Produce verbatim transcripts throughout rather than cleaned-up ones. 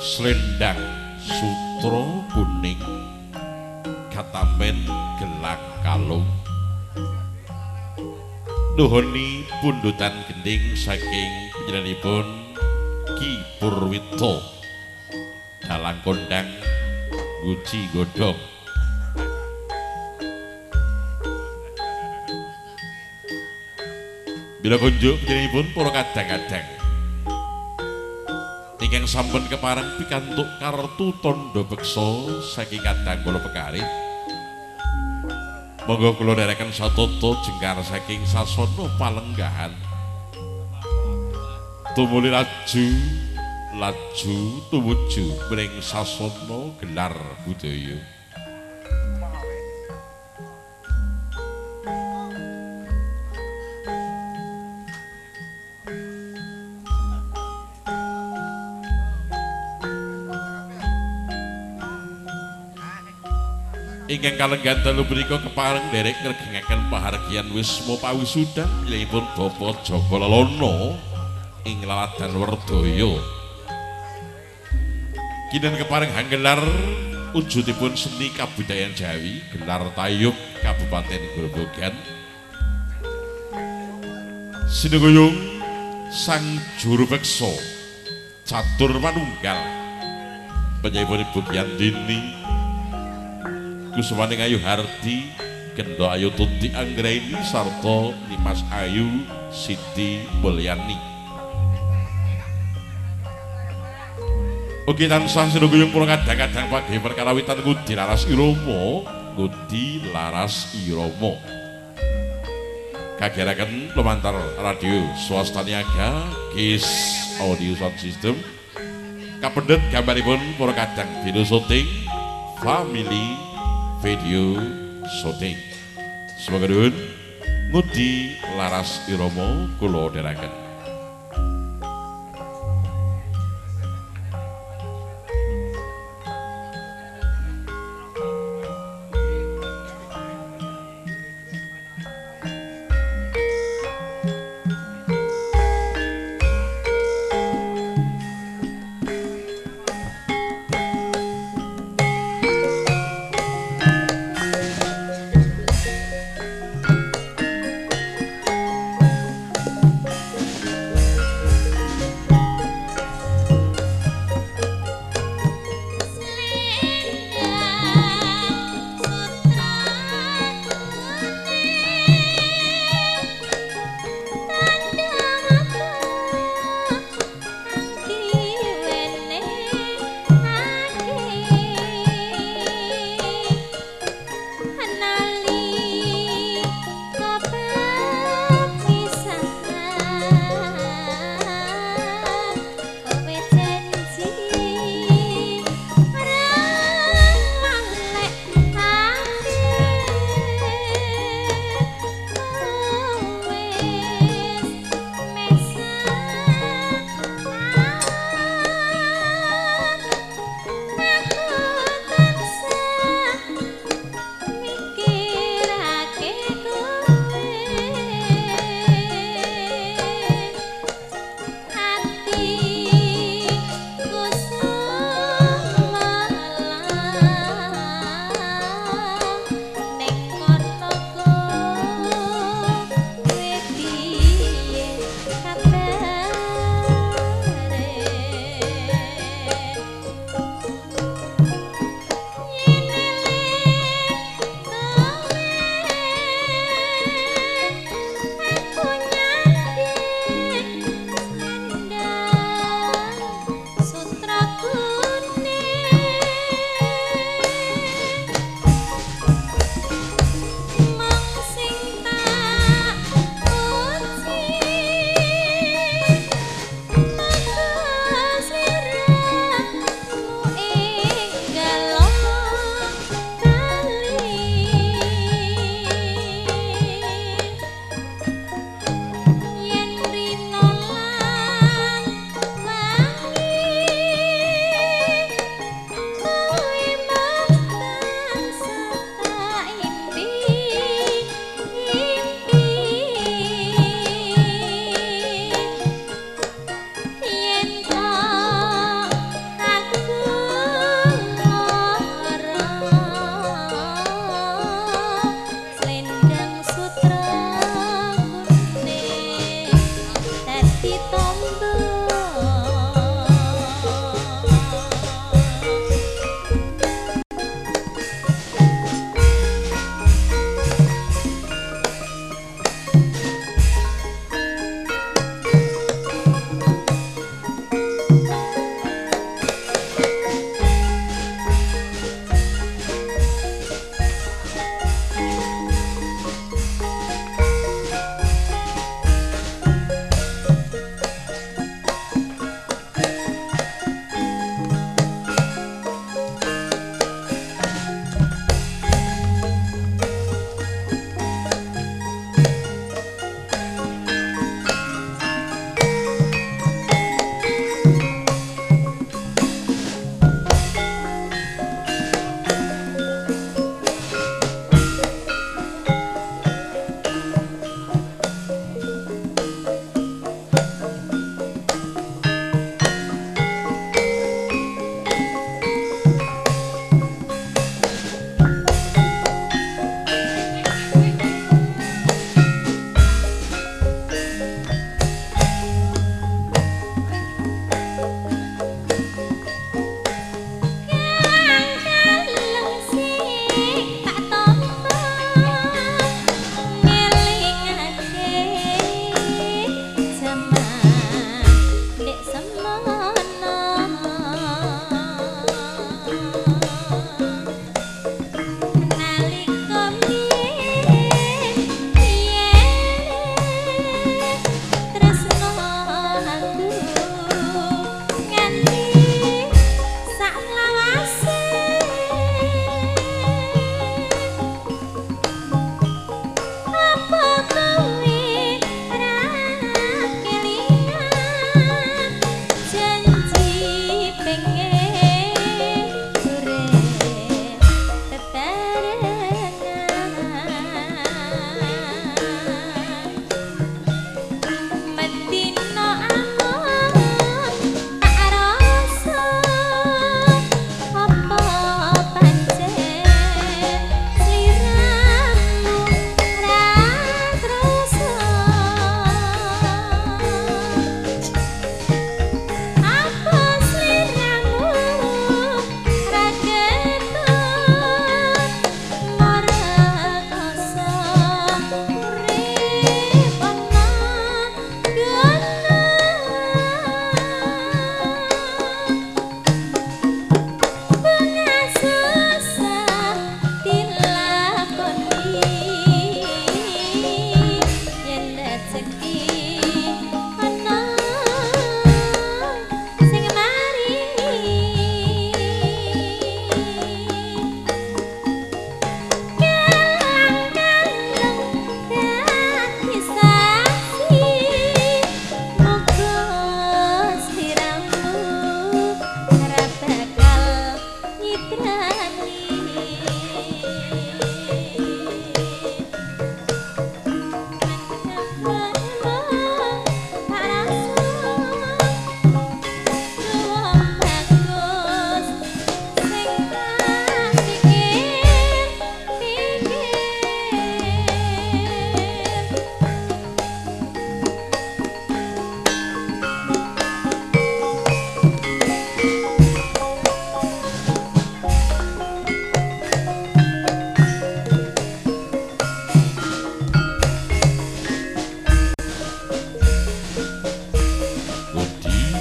Slendang sutra kuning katamen gelang kalung nuhuni pundutan gending saking panjenenganipun Ki Purwito dalang kondang Guci Godhong bila kunjuk panjenenganipun para kadang-kadang ingkang sampun kepareng pikantuk kartu tandha beksa saking kadang kula pekarit monggo kula nderekaken satata jengkar saking sasana palenggahan tumuli laju laju tumuju mring sasana gelar budaya ingkang kalenggan telu punika kepareng derek ngregengaken pahargyan wisma pawisuda milihipun Bapak Jaka Lelana ing Laladan Werdaya. Kinten kepareng hanggelar wujudipun seni kabudayan Jawi, gelar tayub Kabupaten Grobogan. Sinenggoyong sang juru beksa catur manunggal penyanyi Ibu Yandini Kusumane Ayu Hardi, Gendo Ayu Tuti Anggraini sarta Nimas Ayu Siti Mulyani. Ugi tansah sinungguyung kula kadang-kadang pagih perkara witan Ngudi Laras Irama, Ngudi Laras Irama. Kagiyaraken lumantar radio swasta niaga Gis Audio Sound System. Kapendhet gambaripun para kadang video syuting family video syuting. Semoga nuwun Ngudi Laras Irama kula dherekaken.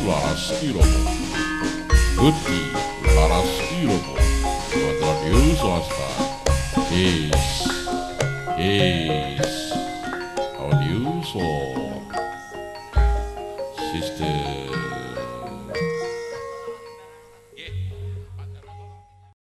Laras Iromo Budi Laras Iromo Radio Swasta Is Is Audio Soul Sister